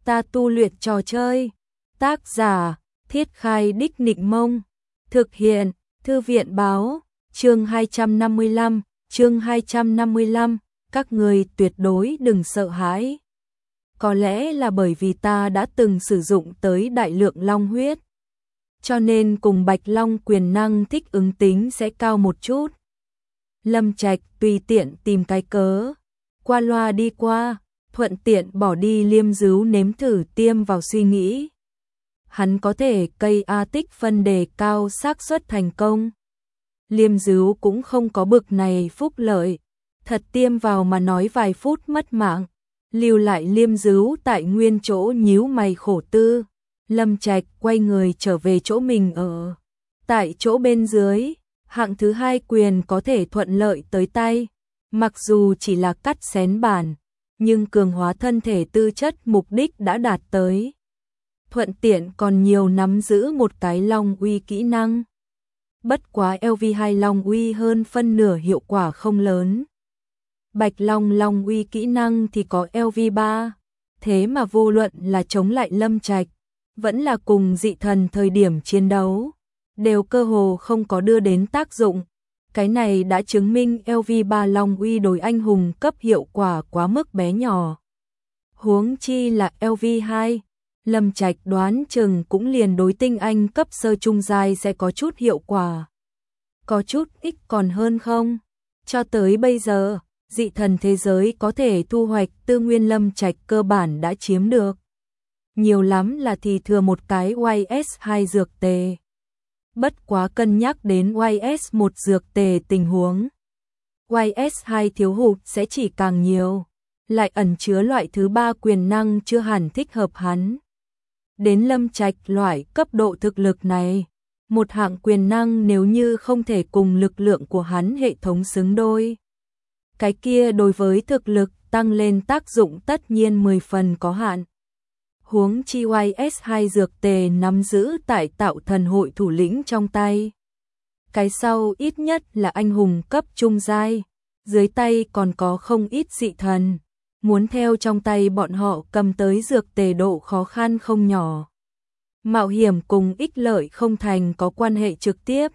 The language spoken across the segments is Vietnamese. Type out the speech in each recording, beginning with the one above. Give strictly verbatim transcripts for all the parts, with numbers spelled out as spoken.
ta tu luyện trò chơi. Tác giả, Thiết Khai Đích Nịnh Mông. Thực hiện, Thư viện báo, chương hai trăm năm mươi lăm, chương hai trăm năm mươi lăm, các người tuyệt đối đừng sợ hãi. Có lẽ là bởi vì ta đã từng sử dụng tới đại lượng long huyết, cho nên cùng Bạch Long quyền năng thích ứng tính sẽ cao một chút. Lâm Trạch tùy tiện tìm cái cớ, qua loa đi qua, thuận tiện bỏ đi liêm dứu nếm thử tiêm vào suy nghĩ. Hắn có thể cây A tích phân đề cao xác suất thành công. Liêm dứu cũng không có bực này phúc lợi, thật tiêm vào mà nói vài phút mất mạng, lưu lại liêm dứu tại nguyên chỗ nhíu mày khổ tư. Lâm Trạch quay người trở về chỗ mình ở. Tại chỗ bên dưới, hạng thứ hai quyền có thể thuận lợi tới tay, mặc dù chỉ là cắt xén bản, nhưng cường hóa thân thể tư chất mục đích đã đạt tới. Thuận tiện còn nhiều nắm giữ một cái long uy kỹ năng. Bất quá L V hai long uy hơn phân nửa hiệu quả không lớn. Bạch Long long uy kỹ năng thì có L V ba, thế mà vô luận là chống lại Lâm Trạch, vẫn là cùng dị thần thời điểm chiến đấu, đều cơ hồ không có đưa đến tác dụng. Cái này đã chứng minh L V ba long uy đối anh hùng cấp hiệu quả quá mức bé nhỏ. Huống chi là L V hai, Lâm Trạch đoán chừng cũng liền đối tinh anh cấp sơ trung giai sẽ có chút hiệu quả. Có chút ít còn hơn không? Cho tới bây giờ, dị thần thế giới có thể thu hoạch tư nguyên Lâm Trạch cơ bản đã chiếm được. Nhiều lắm là thì thừa một cái Y S hai dược tề. Bất quá cân nhắc đến Y S một dược tề tình huống, Y S hai thiếu hụt sẽ chỉ càng nhiều, lại ẩn chứa loại thứ ba quyền năng chưa hẳn thích hợp hắn. Đến Lâm Trạch loại cấp độ thực lực này, một hạng quyền năng nếu như không thể cùng lực lượng của hắn hệ thống xứng đôi, cái kia đối với thực lực tăng lên tác dụng tất nhiên mười phần có hạn. Huống chi Y S hai dược tề nắm giữ tại Tạo Thần hội thủ lĩnh trong tay. Cái sau ít nhất là anh hùng cấp trung giai, dưới tay còn có không ít dị thần, muốn theo trong tay bọn họ cầm tới dược tề độ khó khăn không nhỏ. Mạo hiểm cùng ích lợi không thành có quan hệ trực tiếp.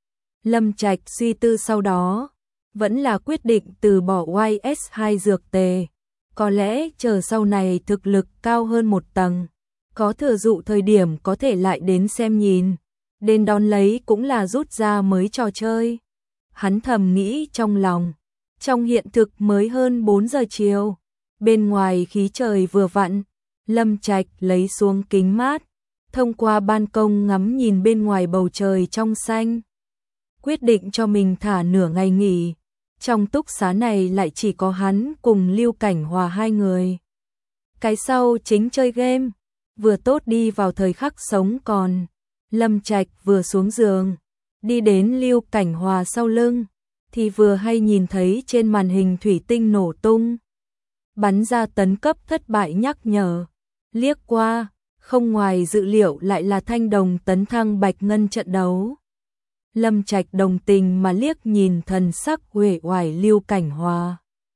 Lâm Trạch suy tư sau đó, vẫn là quyết định từ bỏ Y S hai dược tề. Có lẽ chờ sau này thực lực cao hơn một tầng, có thừa dụ thời điểm có thể lại đến xem nhìn, đến đón lấy cũng là rút ra mới trò chơi. Hắn thầm nghĩ trong lòng, trong hiện thực mới hơn bốn giờ chiều, bên ngoài khí trời vừa vặn, Lâm Trạch lấy xuống kính mát, thông qua ban công ngắm nhìn bên ngoài bầu trời trong xanh. Quyết định cho mình thả nửa ngày nghỉ. Trong túc xá này lại chỉ có hắn cùng Lưu Cảnh Hòa hai người. Cái sau chính chơi game, vừa tốt đi vào thời khắc sống còn. Lâm Trạch vừa xuống giường, đi đến Lưu Cảnh Hòa sau lưng, thì vừa hay nhìn thấy trên màn hình thủy tinh nổ tung. Bắn ra tấn cấp thất bại nhắc nhở. Liếc qua, không ngoài dự liệu lại là thanh đồng tấn thăng bạch ngân trận đấu. Lâm Trạch đồng tình mà liếc nhìn thần sắc uể oải Lưu Cảnh Hòa.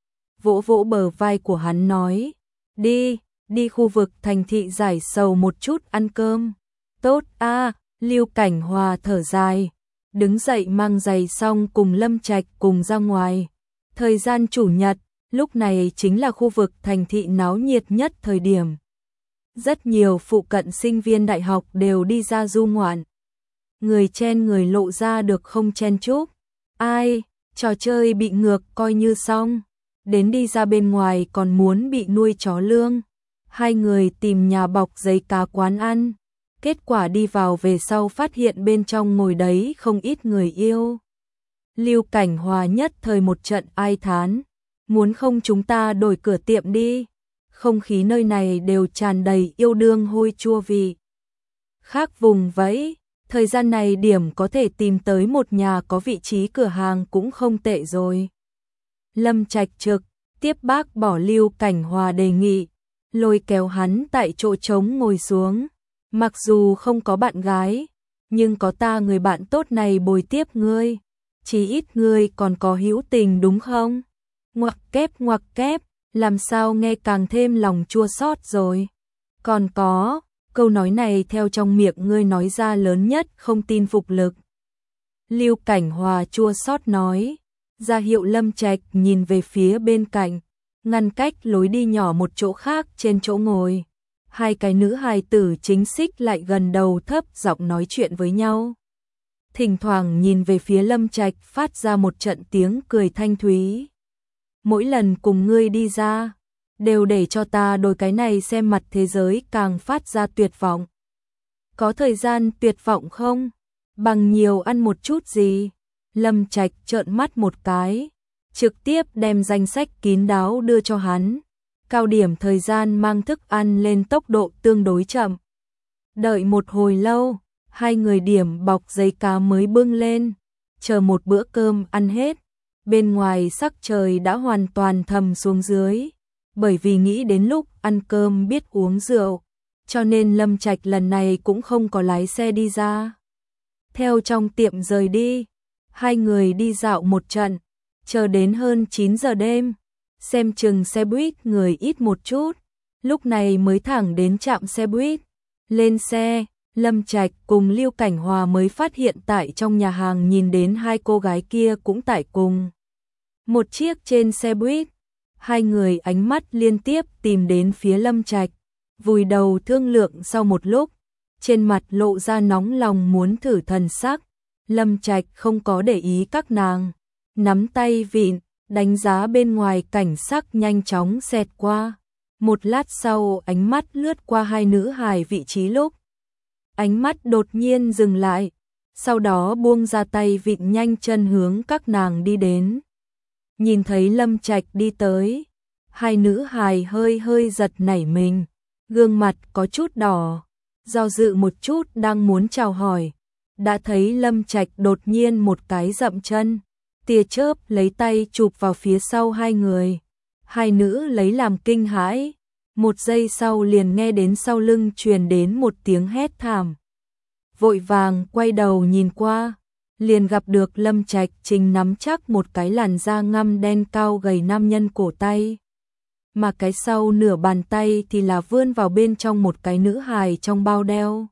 Vỗ vỗ bờ vai của hắn nói, đi, đi khu vực thành thị giải sầu một chút ăn cơm. Tốt a, Lưu Cảnh Hòa thở dài, đứng dậy mang giày xong cùng Lâm Trạch cùng ra ngoài. Thời gian chủ nhật, lúc này chính là khu vực thành thị náo nhiệt nhất thời điểm. Rất nhiều phụ cận sinh viên đại học đều đi ra du ngoạn. Người chen người lộ ra được không chen chúc. Ai, trò chơi bị ngược coi như xong. Đến đi ra bên ngoài còn muốn bị nuôi chó lương. Hai người tìm nhà bọc giấy cá quán ăn. Kết quả đi vào về sau phát hiện bên trong ngồi đấy không ít người yêu. Lưu Cảnh Hòa nhất thời một trận ai thán. Muốn không chúng ta đổi cửa tiệm đi. Không khí nơi này đều tràn đầy yêu đương hôi chua vị. Khác vùng vẫy. Thời gian này điểm có thể tìm tới một nhà có vị trí cửa hàng cũng không tệ rồi. Lâm Trạch trực, tiếp bác bỏ Lưu Cảnh Hòa đề nghị, lôi kéo hắn tại chỗ trống ngồi xuống. Mặc dù không có bạn gái, nhưng có ta người bạn tốt này bồi tiếp ngươi. Chí ít ngươi còn có hữu tình đúng không? Ngoặc kép ngoặc kép, làm sao nghe càng thêm lòng chua xót rồi. Còn có, câu nói này theo trong miệng ngươi nói ra lớn nhất không tin phục lực. Lưu Cảnh Hòa chua xót nói, ra hiệu Lâm Trạch nhìn về phía bên cạnh, ngăn cách lối đi nhỏ một chỗ khác trên chỗ ngồi. Hai cái nữ hài tử chính xích lại gần đầu thấp giọng nói chuyện với nhau. Thỉnh thoảng nhìn về phía Lâm Trạch phát ra một trận tiếng cười thanh thúy. Mỗi lần cùng ngươi đi ra, đều để cho ta đôi cái này xem mặt thế giới càng phát ra tuyệt vọng. Có thời gian tuyệt vọng không? Bằng nhiều ăn một chút gì? Lâm Trạch trợn mắt một cái, trực tiếp đem danh sách kín đáo đưa cho hắn. Cao điểm thời gian mang thức ăn lên tốc độ tương đối chậm. Đợi một hồi lâu, hai người điểm bọc giấy cá mới bưng lên, chờ một bữa cơm ăn hết. Bên ngoài sắc trời đã hoàn toàn thầm xuống dưới, bởi vì nghĩ đến lúc ăn cơm biết uống rượu, cho nên Lâm Trạch lần này cũng không có lái xe đi ra. Theo trong tiệm rời đi, hai người đi dạo một trận, chờ đến hơn chín giờ đêm, xem chừng xe buýt người ít một chút, lúc này mới thẳng đến trạm xe buýt. Lên xe, Lâm Trạch cùng Lưu Cảnh Hòa mới phát hiện tại trong nhà hàng nhìn đến hai cô gái kia cũng tại cùng một chiếc trên xe buýt. Hai người ánh mắt liên tiếp tìm đến phía Lâm Trạch, vùi đầu thương lượng sau một lúc, trên mặt lộ ra nóng lòng muốn thử thần sắc. Lâm Trạch không có để ý các nàng, nắm tay vịn, đánh giá bên ngoài cảnh sắc nhanh chóng xẹt qua. Một lát sau ánh mắt lướt qua hai nữ hài vị trí lúc. Ánh mắt đột nhiên dừng lại, sau đó buông ra tay vịn nhanh chân hướng các nàng đi đến. Nhìn thấy Lâm Trạch đi tới, hai nữ hài hơi hơi giật nảy mình, gương mặt có chút đỏ, do dự một chút đang muốn chào hỏi. Đã thấy Lâm Trạch đột nhiên một cái dậm chân, tia chớp lấy tay chụp vào phía sau hai người. Hai nữ lấy làm kinh hãi, một giây sau liền nghe đến sau lưng truyền đến một tiếng hét thảm. Vội vàng quay đầu nhìn qua, liền gặp được Lâm Trạch chính nắm chắc một cái làn da ngăm đen cao gầy nam nhân cổ tay. Mà cái sau nửa bàn tay thì là vươn vào bên trong một cái nữ hài trong bao đeo.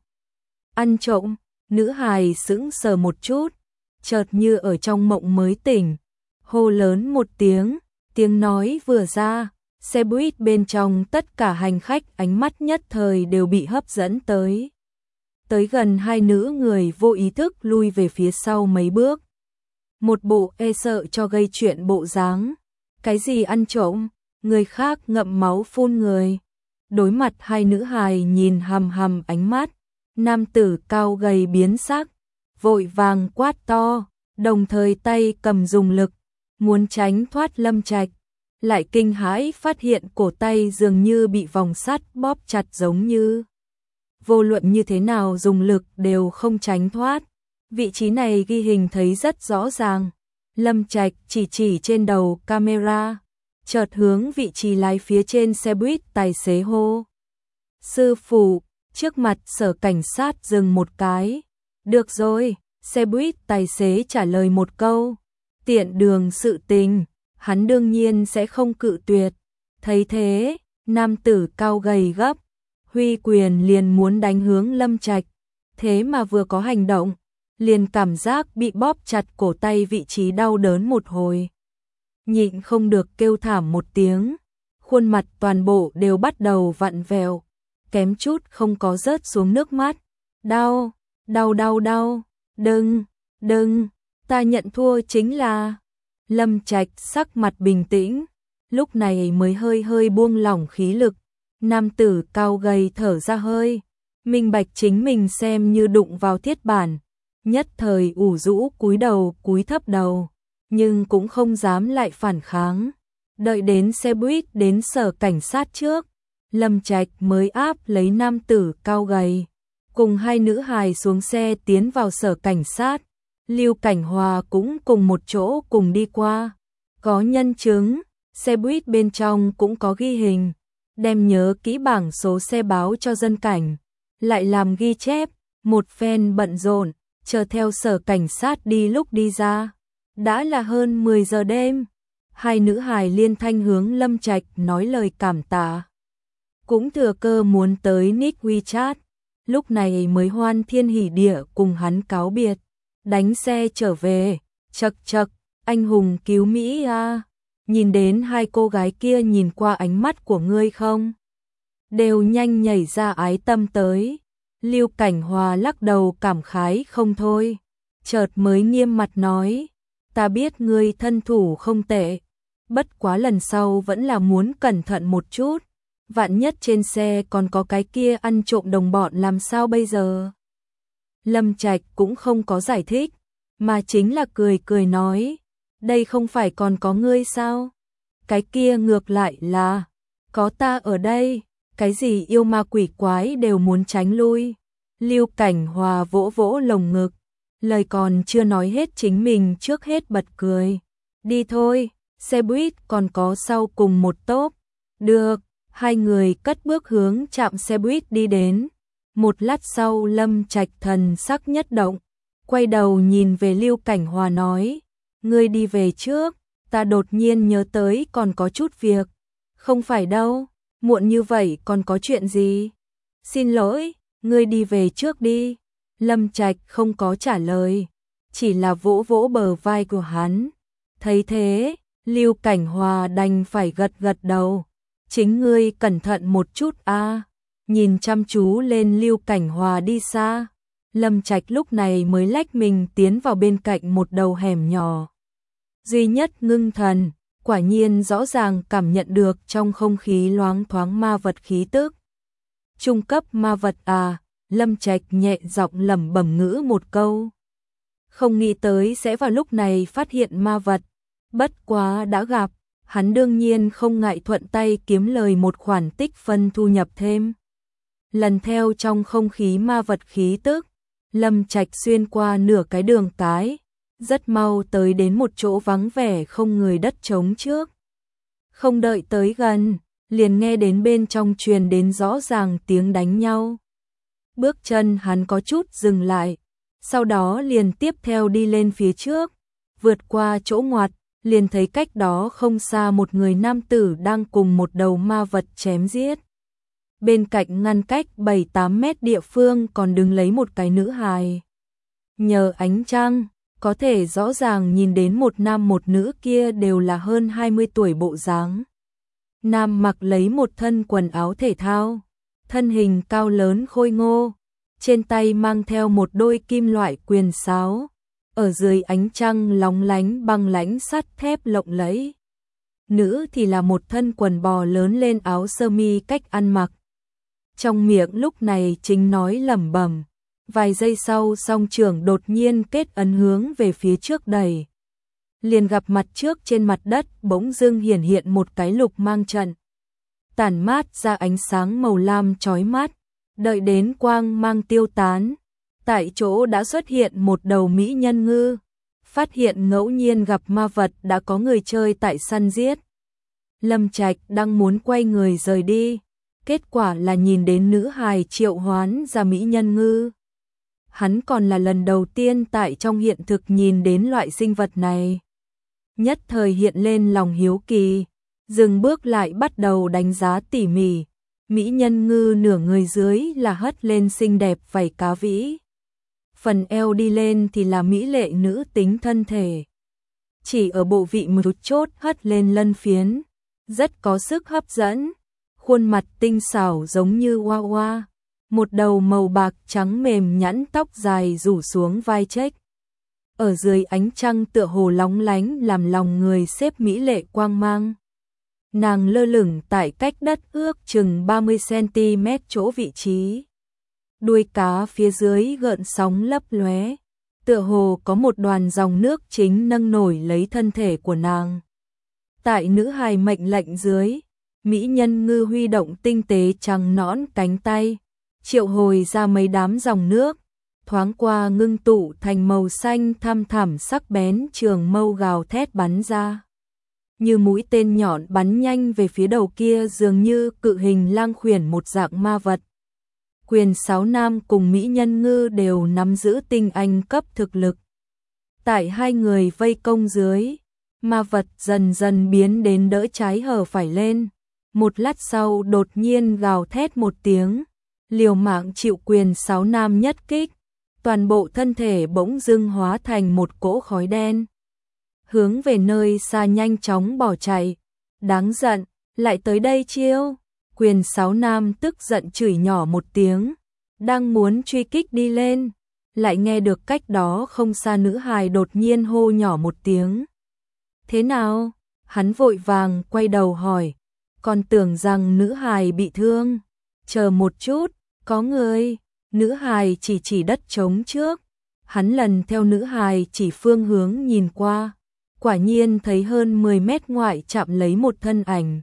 Ăn trộm, nữ hài sững sờ một chút, chợt như ở trong mộng mới tỉnh, hô lớn một tiếng, tiếng nói vừa ra, xe buýt bên trong tất cả hành khách ánh mắt nhất thời đều bị hấp dẫn tới. Tới gần hai nữ người vô ý thức lui về phía sau mấy bước. Một bộ e sợ cho gây chuyện bộ dáng. Cái gì ăn trộm, người khác ngậm máu phun người. Đối mặt hai nữ hài nhìn hằm hằm ánh mắt, nam tử cao gầy biến sắc, vội vàng quát to, đồng thời tay cầm dùng lực, muốn tránh thoát Lâm Trạch. Lại kinh hãi phát hiện cổ tay dường như bị vòng sắt bóp chặt giống như. Vô luận như thế nào dùng lực đều không tránh thoát. Vị trí này ghi hình thấy rất rõ ràng. Lâm Trạch chỉ chỉ trên đầu camera, chợt hướng vị trí lái phía trên xe buýt tài xế hô. Sư phụ, trước mặt sở cảnh sát dừng một cái. Được rồi, xe buýt tài xế trả lời một câu. Tiện đường sự tình, hắn đương nhiên sẽ không cự tuyệt. Thấy thế, nam tử cao gầy gấp, huy quyền liền muốn đánh hướng Lâm Trạch, thế mà vừa có hành động, liền cảm giác bị bóp chặt cổ tay vị trí đau đớn một hồi. Nhịn không được kêu thảm một tiếng, khuôn mặt toàn bộ đều bắt đầu vặn vẹo, kém chút không có rớt xuống nước mắt. Đau, đau đau đau, đừng, đừng, ta nhận thua chính là... Lâm Trạch sắc mặt bình tĩnh, lúc này mới hơi hơi buông lỏng khí lực. Nam tử cao gầy thở ra hơi, minh bạch chính mình xem như đụng vào thiết bản, nhất thời ủ rũ cúi đầu cúi thấp đầu, nhưng cũng không dám lại phản kháng. Đợi đến xe buýt đến sở cảnh sát trước, Lâm Trạch mới áp lấy nam tử cao gầy, cùng hai nữ hài xuống xe tiến vào sở cảnh sát. Lưu Cảnh Hòa cũng cùng một chỗ cùng đi qua. Có nhân chứng, xe buýt bên trong cũng có ghi hình, đem nhớ kỹ bảng số xe báo cho dân cảnh, lại làm ghi chép, một phen bận rộn, chờ theo sở cảnh sát đi lúc đi ra. Đã là hơn mười giờ đêm, hai nữ hài liên thanh hướng Lâm Trạch nói lời cảm tạ. cũng thừa cơ muốn tới nick WeChat, lúc này mới hoan thiên hỉ địa cùng hắn cáo biệt, đánh xe trở về, chậc chậc, anh hùng cứu Mỹ à, nhìn đến hai cô gái kia nhìn qua ánh mắt của ngươi không? Đều nhanh nhảy ra ái tâm tới. Lưu Cảnh Hòa lắc đầu cảm khái không thôi, chợt mới nghiêm mặt nói, ta biết ngươi thân thủ không tệ, bất quá lần sau vẫn là muốn cẩn thận một chút, vạn nhất trên xe còn có cái kia ăn trộm đồng bọn làm sao bây giờ? Lâm Trạch cũng không có giải thích, mà chính là cười cười nói, đây không phải còn có ngươi sao? Cái kia ngược lại là, có ta ở đây, cái gì yêu ma quỷ quái đều muốn tránh lui. Lưu Cảnh Hòa vỗ vỗ lồng ngực, lời còn chưa nói hết chính mình trước hết bật cười. Đi thôi, xe buýt còn có sau cùng một tốp. Được, hai người cất bước hướng trạm xe buýt đi đến. Một lát sau Lâm Trạch thần sắc nhất động, quay đầu nhìn về Lưu Cảnh Hòa nói, ngươi đi về trước, ta đột nhiên nhớ tới còn có chút việc. Không phải đâu, muộn như vậy còn có chuyện gì? Xin lỗi, ngươi đi về trước đi. Lâm Trạch không có trả lời, chỉ là vỗ vỗ bờ vai của hắn. Thấy thế, Lưu Cảnh Hòa đành phải gật gật đầu. Chính ngươi cẩn thận một chút a. Nhìn chăm chú lên Lưu Cảnh Hòa đi xa, Lâm Trạch lúc này mới lách mình tiến vào bên cạnh một đầu hẻm nhỏ. Duy nhất ngưng thần, quả nhiên rõ ràng cảm nhận được trong không khí loáng thoáng ma vật khí tức. Trung cấp ma vật à, Lâm Trạch nhẹ giọng lẩm bẩm ngữ một câu. Không nghĩ tới sẽ vào lúc này phát hiện ma vật, bất quá đã gặp, hắn đương nhiên không ngại thuận tay kiếm lời một khoản tích phân thu nhập thêm. Lần theo trong không khí ma vật khí tức, Lâm Trạch xuyên qua nửa cái đường cái, rất mau tới đến một chỗ vắng vẻ không người đất trống trước. Không đợi tới gần, liền nghe đến bên trong truyền đến rõ ràng tiếng đánh nhau. Bước chân hắn có chút dừng lại, sau đó liền tiếp theo đi lên phía trước, vượt qua chỗ ngoặt, liền thấy cách đó không xa một người nam tử đang cùng một đầu ma vật chém giết. Bên cạnh ngăn cách bảy tám mét địa phương còn đứng lấy một cái nữ hài. Nhờ ánh trăng, có thể rõ ràng nhìn đến một nam một nữ kia đều là hơn hai mươi tuổi bộ dáng. Nam mặc lấy một thân quần áo thể thao, thân hình cao lớn khôi ngô, trên tay mang theo một đôi kim loại quyền sáo, ở dưới ánh trăng lóng lánh băng lãnh sắt thép lộng lẫy. Nữ thì là một thân quần bò lớn lên áo sơ mi cách ăn mặc. Trong miệng lúc này chính nói lẩm bẩm, vài giây sau song trưởng đột nhiên kết ấn hướng về phía trước đẩy. Liền gặp mặt trước trên mặt đất bỗng dưng hiển hiện một cái lục mang trận. Tản mát ra ánh sáng màu lam chói mắt, đợi đến quang mang tiêu tán. Tại chỗ đã xuất hiện một đầu mỹ nhân ngư, phát hiện ngẫu nhiên gặp ma vật đã có người chơi tại săn giết. Lâm Trạch đang muốn quay người rời đi, kết quả là nhìn đến nữ hài triệu hoán ra mỹ nhân ngư. Hắn còn là lần đầu tiên tại trong hiện thực nhìn đến loại sinh vật này. Nhất thời hiện lên lòng hiếu kỳ, dừng bước lại bắt đầu đánh giá tỉ mỉ. Mỹ nhân ngư nửa người dưới là hất lên xinh đẹp vảy cá vĩ. Phần eo đi lên thì là mỹ lệ nữ tính thân thể. Chỉ ở bộ vị một chốt hất lên lân phiến, rất có sức hấp dẫn. Khuôn mặt tinh xảo giống như hoa hoa, một đầu màu bạc trắng mềm nhẵn tóc dài rủ xuống vai chếch. Ở dưới ánh trăng tựa hồ lóng lánh làm lòng người xếp mỹ lệ quang mang. Nàng lơ lửng tại cách đất ước chừng ba mươi xăng-ti-mét chỗ vị trí. Đuôi cá phía dưới gợn sóng lấp lóe, tựa hồ có một đoàn dòng nước chính nâng nổi lấy thân thể của nàng. Tại nữ hài mệnh lệnh dưới, mỹ nhân ngư huy động tinh tế trắng nõn cánh tay, triệu hồi ra mấy đám dòng nước, thoáng qua ngưng tụ thành màu xanh thăm thẳm sắc bén trường mâu gào thét bắn ra. Như mũi tên nhọn bắn nhanh về phía đầu kia dường như cự hình lang khuyển một dạng ma vật. Quyền sáu nam cùng mỹ nhân ngư đều nắm giữ tinh anh cấp thực lực. Tại hai người vây công dưới, ma vật dần dần biến đến đỡ trái hở phải lên. một lát sau đột nhiên gào thét một tiếng, liều mạng chịu quyền sáu nam nhất kích, toàn bộ thân thể bỗng dưng hóa thành một cỗ khói đen, hướng về nơi xa nhanh chóng bỏ chạy. Đáng giận, lại tới đây chiêu. Quyền sáu nam tức giận chửi nhỏ một tiếng, đang muốn truy kích đi lên, lại nghe được cách đó không xa nữ hài đột nhiên hô nhỏ một tiếng. Thế nào? Hắn vội vàng quay đầu hỏi, còn tưởng rằng nữ hài bị thương. Chờ một chút, có người. Nữ hài chỉ chỉ đất trống trước. Hắn lần theo nữ hài chỉ phương hướng nhìn qua, quả nhiên thấy hơn mười mét ngoại chạm lấy một thân ảnh.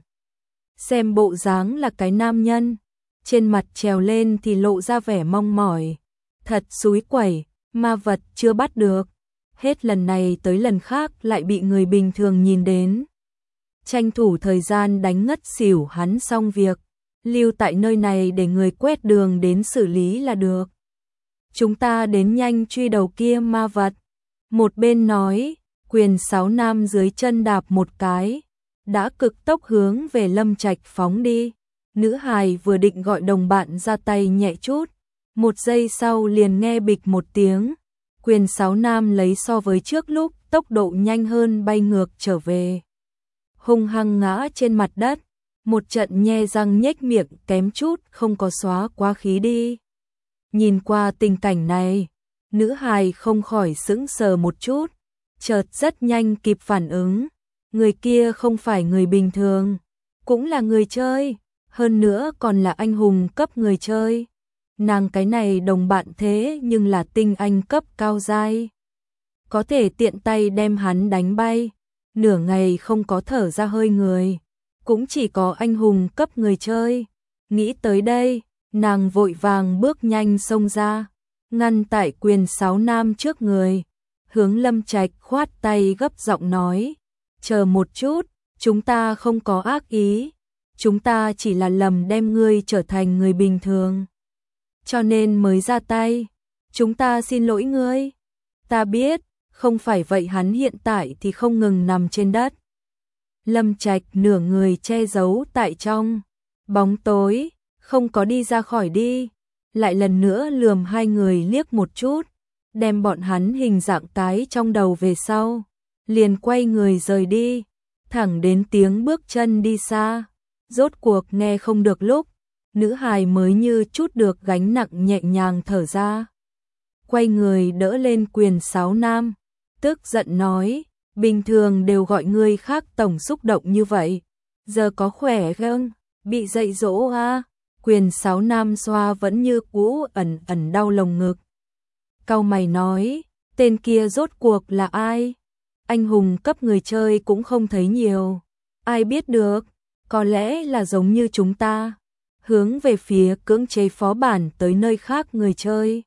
Xem bộ dáng là cái nam nhân, trên mặt trèo lên thì lộ ra vẻ mong mỏi. Thật xúi quẩy, ma vật chưa bắt được. Hết lần này tới lần khác lại bị người bình thường nhìn đến. Tranh thủ thời gian đánh ngất xỉu hắn xong việc, lưu tại nơi này để người quét đường đến xử lý là được. Chúng ta đến nhanh truy đầu kia ma vật. Một bên nói, quyền sáu nam dưới chân đạp một cái, đã cực tốc hướng về Lâm Trạch phóng đi. Nữ hài vừa định gọi đồng bạn ra tay nhẹ chút, một giây sau liền nghe bịch một tiếng, quyền sáu nam lấy so với trước lúc tốc độ nhanh hơn bay ngược trở về, hung hăng ngã trên mặt đất, một trận nhe răng nhếch miệng kém chút không có xóa quá khí đi. Nhìn qua tình cảnh này, nữ hài không khỏi sững sờ một chút, chợt rất nhanh kịp phản ứng, người kia không phải người bình thường, cũng là người chơi, hơn nữa còn là anh hùng cấp người chơi. Nàng cái này đồng bạn thế nhưng là tinh anh cấp cao giai, có thể tiện tay đem hắn đánh bay, nửa ngày không có thở ra hơi người, cũng chỉ có anh hùng cấp người chơi. Nghĩ tới đây, nàng vội vàng bước nhanh xông ra, ngăn tại quyền sáu nam trước người, hướng Lâm Trạch khoát tay gấp giọng nói, chờ một chút, chúng ta không có ác ý, chúng ta chỉ là lầm đem ngươi trở thành người bình thường, cho nên mới ra tay, chúng ta xin lỗi ngươi. Ta biết, không phải vậy hắn hiện tại thì không ngừng nằm trên đất. Lâm Trạch nửa người che giấu tại trong bóng tối, không có đi ra khỏi đi, lại lần nữa lườm hai người liếc một chút, đem bọn hắn hình dạng cái trong đầu về sau, liền quay người rời đi, thẳng đến tiếng bước chân đi xa, rốt cuộc nghe không được lúc, nữ hài mới như chút được gánh nặng nhẹ nhàng thở ra. Quay người đỡ lên quyền sáu nam, tức giận nói, bình thường đều gọi người khác tổng xúc động như vậy, giờ có khỏe không, bị dạy dỗ à? Quyền sáu nam xoa vẫn như cũ ẩn ẩn đau lồng ngực. Cau mày nói, tên kia rốt cuộc là ai? Anh hùng cấp người chơi cũng không thấy nhiều, ai biết được, có lẽ là giống như chúng ta, hướng về phía cưỡng chế phó bản tới nơi khác người chơi.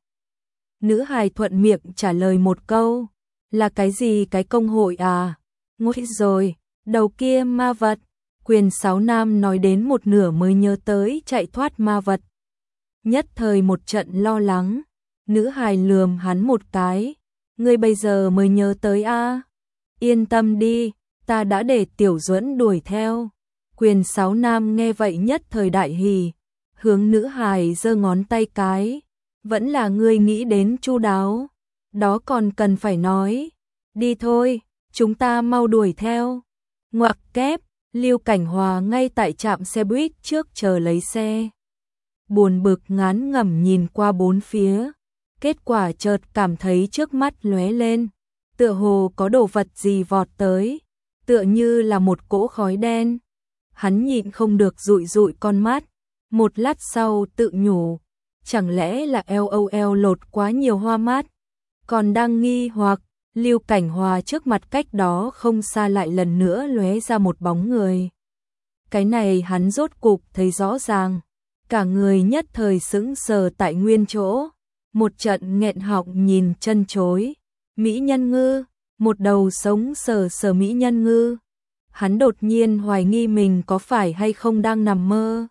Nữ hài thuận miệng trả lời một câu, là cái gì cái công hội à? Ngồi rồi, đầu kia ma vật. Quyền sáu nam nói đến một nửa mới nhớ tới chạy thoát ma vật. Nhất thời một trận lo lắng, nữ hài lườm hắn một cái, ngươi bây giờ mới nhớ tới a? À? Yên tâm đi, ta đã để Tiểu Duẫn đuổi theo. Quyền sáu nam nghe vậy nhất thời đại hỉ, hướng nữ hài giơ ngón tay cái, vẫn là ngươi nghĩ đến chu đáo, đó còn cần phải nói. Đi thôi, chúng ta mau đuổi theo. Ngoặc kép, Lưu Cảnh Hòa ngay tại trạm xe buýt trước chờ lấy xe. Buồn bực ngán ngẩm nhìn qua bốn phía, kết quả chợt cảm thấy trước mắt lóe lên, tựa hồ có đồ vật gì vọt tới, tựa như là một cỗ khói đen. Hắn nhịn không được dụi dụi con mắt, một lát sau tự nhủ, chẳng lẽ là lol lột quá nhiều hoa mát. Còn đang nghi hoặc, Lưu Cảnh Hòa trước mặt cách đó không xa lại lần nữa lóe ra một bóng người. Cái này hắn rốt cục thấy rõ ràng, cả người nhất thời sững sờ tại nguyên chỗ, một trận nghẹn họng nhìn chân chối. Mỹ Nhân Ngư, một đầu sống sờ sờ Mỹ Nhân Ngư. Hắn đột nhiên hoài nghi mình có phải hay không đang nằm mơ.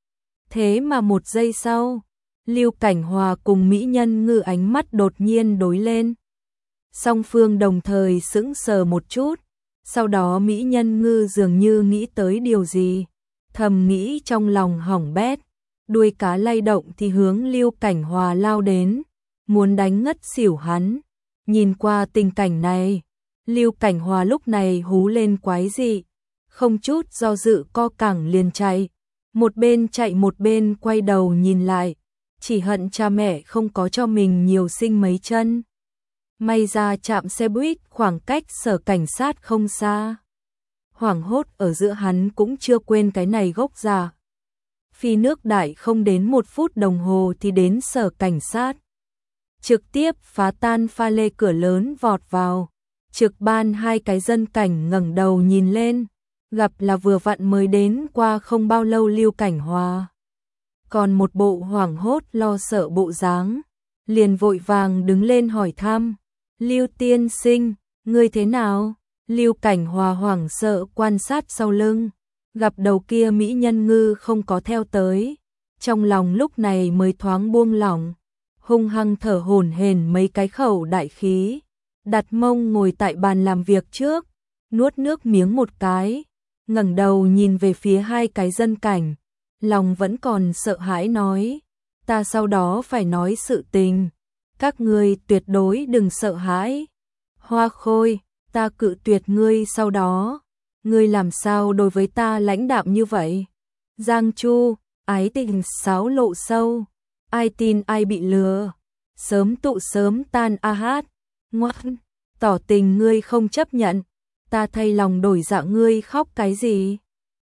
Thế mà một giây sau, Lưu Cảnh Hòa cùng Mỹ Nhân Ngư ánh mắt đột nhiên đối lên. Song phương đồng thời sững sờ một chút, sau đó Mỹ Nhân Ngư dường như nghĩ tới điều gì, thầm nghĩ trong lòng hỏng bét, đuôi cá lay động thì hướng Lưu Cảnh Hòa lao đến, muốn đánh ngất xỉu hắn. Nhìn qua tình cảnh này, Lưu Cảnh Hòa lúc này hú lên quái dị, không chút do dự co cẳng liền chạy, một bên chạy một bên quay đầu nhìn lại, chỉ hận cha mẹ không có cho mình nhiều sinh mấy chân. May ra trạm xe buýt khoảng cách sở cảnh sát không xa. Hoảng hốt ở giữa hắn cũng chưa quên cái này gốc già. Phi nước đại không đến một phút đồng hồ thì đến sở cảnh sát. Trực tiếp phá tan pha lê cửa lớn vọt vào. Trực ban hai cái dân cảnh ngẩng đầu nhìn lên, gặp là vừa vặn mới đến qua không bao lâu Lưu Cảnh Hòa. Còn một bộ hoảng hốt lo sợ bộ dáng, liền vội vàng đứng lên hỏi thăm, Lưu tiên sinh, ngươi thế nào? Lưu Cảnh Hòa hoảng sợ quan sát sau lưng, gặp đầu kia mỹ nhân ngư không có theo tới, trong lòng lúc này mới thoáng buông lỏng, hung hăng thở hổn hển mấy cái khẩu đại khí, đặt mông ngồi tại bàn làm việc trước, nuốt nước miếng một cái, ngẩng đầu nhìn về phía hai cái dân cảnh, lòng vẫn còn sợ hãi nói, ta sau đó phải nói sự tình, các ngươi tuyệt đối đừng sợ hãi. Hoa Khôi, ta cự tuyệt ngươi sau đó, ngươi làm sao đối với ta lãnh đạm như vậy? Giang Chu, ái tình sáo lộ sâu, ai tin ai bị lừa, sớm tụ sớm tan a hát, ngoan, tỏ tình ngươi không chấp nhận, ta thay lòng đổi dạ ngươi khóc cái gì?